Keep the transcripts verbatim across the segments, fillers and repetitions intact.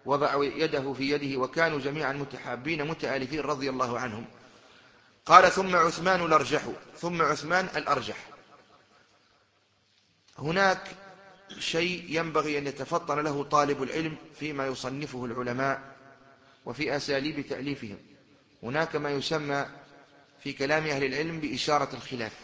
وضع يده في يده وكانوا جميعا متحابين متآلفين رضي الله عنهم. قال ثم عثمان الأرجح، ثم عثمان الأرجح. هناك شيء ينبغي أن يتفطن له طالب العلم فيما يصنفه العلماء وفي أساليب تأليفهم. هناك ما يسمى في كلام أهل العلم بإشارة الخلاف،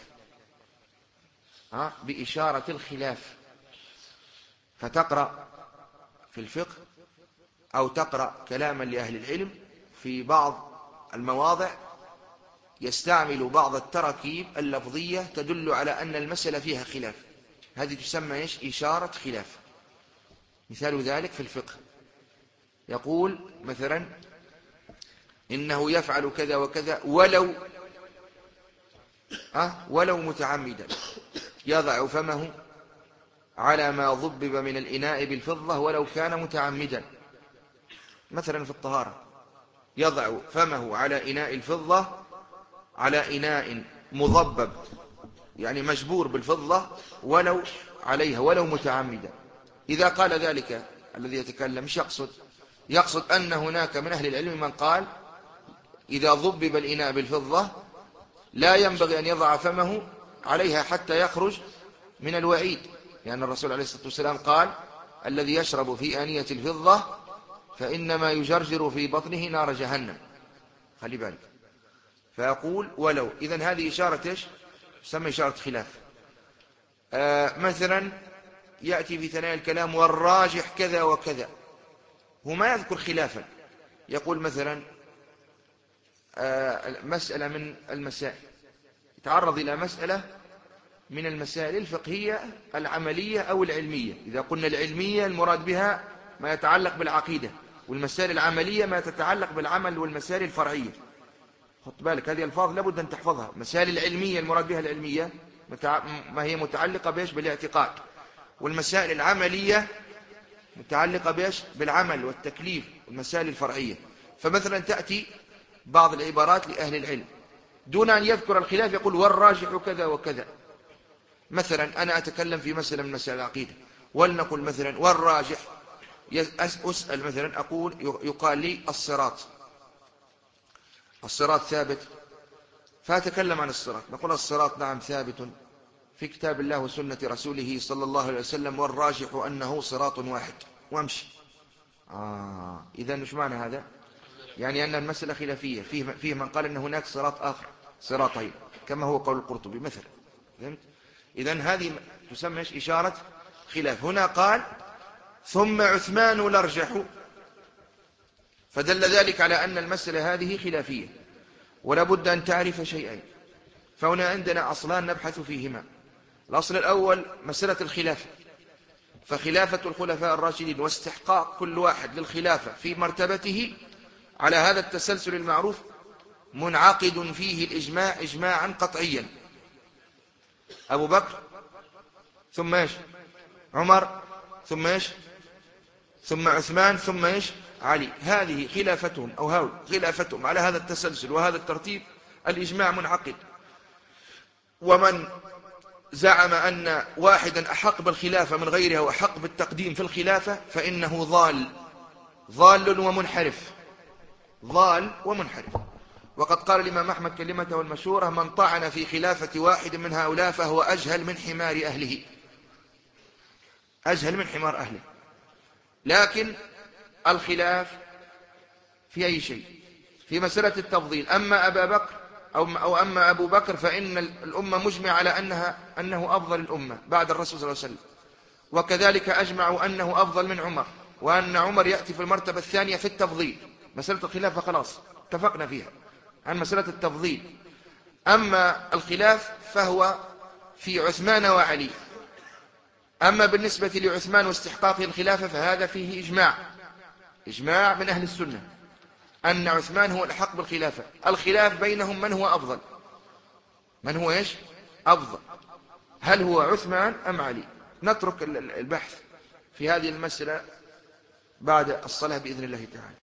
ها بإشارة الخلاف. فتقرأ في الفقه أو تقرأ كلاما لأهل العلم في بعض المواضع يستعمل بعض التراكيب اللفظية تدل على أن المسألة فيها خلاف، هذه تسمى إيش؟ إشارة خلاف. مثال ذلك في الفقه يقول مثلا إنه يفعل كذا وكذا ولو أه ولو متعمدا، يضع فمه على ما ضبب من الإناء بالفضة ولو كان متعمدا. مثلا في الطهارة يضع فمه على إناء الفضة، على إناء مضبب يعني مجبور بالفضة ولو عليها ولو متعمدا. إذا قال ذلك الذي يتكلم مش يقصد يقصد أن هناك من أهل العلم من قال إذا ضبب الإناء بالفضة لا ينبغي أن يضع فمه عليها حتى يخرج من الوعيد، لأن يعني الرسول عليه الصلاة والسلام قال الذي يشرب في آنية الفضة فإنما يجرجر في بطنه نار جهنم. خلي بالك. فيقول ولو، إذن هذه إشارة إيش؟ تسمى إشارة خلاف. آه مثلا يأتي في ثنايا الكلام والراجح كذا وكذا، هو ما يذكر خلافا، يقول مثلا آه مسألة من المسائل، يتعرض إلى مسألة من المسائل الفقهية العملية أو العلمية. إذا قلنا العلمية المراد بها ما يتعلق بالعقيدة، والمسائل العملية ما تتعلق بالعمل والمسائل الفرعية. خد بالك هذه الفاظ لابد أن تحفظها. مسائل العلمية المراد بها العلمية ما هي متعلقة بإيش؟ بالاعتقاد. والمسائل العملية متعلقة بإيش؟ بالعمل والتكليف والمسائل الفرعية. فمثلا تأتي بعض العبارات لأهل العلم دون أن يذكر الخلاف يقول والراجح كذا وكذا. مثلا أنا أتكلم في مسألة من مسائل العقيدة، ولنقل مثلا والراجح، أسأل مثلا أقول يقال لي الصراط الصراط ثابت، فأتكلم عن الصراط، نقول الصراط نعم ثابت في كتاب الله وسنة رسوله صلى الله عليه وسلم، والراجح أنه صراط واحد، وامشي. آه إذن إيش معنى هذا؟ يعني أن المسألة خلافية، فيه, فيه من قال أن هناك صراط آخر، صراطين، كما هو قول القرطبي مثلا. فهمت؟ إذن هذه تسمى إشارة خلاف. هنا قال ثم عثمان الأرجح، فدل ذلك على أن المسألة هذه خلافية ولا بد أن تعرف شيئين. فهنا عندنا أصلان نبحث فيهما. الأصل الأول مسألة الخلافة، فخلافة الخلفاء الراشدين واستحقاق كل واحد للخلافة في مرتبته على هذا التسلسل المعروف منعقد فيه الإجماع إجماعا قطعيا. أبو بكر ثم إيش؟ عمر ثم إيش؟ ثم عثمان ثم إيش؟ علي. هذه خلافتهم أو هاو خلافتهم على هذا التسلسل وهذا الترتيب الإجماع منعقد. ومن زعم أن واحدا أحق بالخلافة من غيرها وأحق بالتقديم في الخلافة فإنه ضال ضال ومنحرف ضال ومنحرف. وقد قال الإمام أحمد كلمته المشهورة من طعن في خلافة واحد من هؤلاء فهو أجهل من حمار أهله، أجهل من حمار أهله. لكن الخلاف في أي شيء؟ في مسألة التفضيل. أما أبا بكر أو, أو أما أبو بكر فإن الأمة مجمع على أنها أنه أفضل الأمة بعد الرسول صلى الله عليه وسلم، وكذلك أجمعوا أنه أفضل من عمر، وأن عمر يأتي في المرتبة الثانية في التفضيل. مسألة الخلافة خلاص اتفقنا فيها عن مسألة التفضيل. أما الخلاف فهو في عثمان وعلي. أما بالنسبة لعثمان واستحقاق الخلافة فهذا فيه إجماع إجماع من أهل السنة أن عثمان هو الأحق بالخلافة. الخلاف بينهم من هو أفضل، من هو إيش أفضل، هل هو عثمان أم علي؟ نترك البحث في هذه المسألة بعد الصلاة بإذن الله تعالى.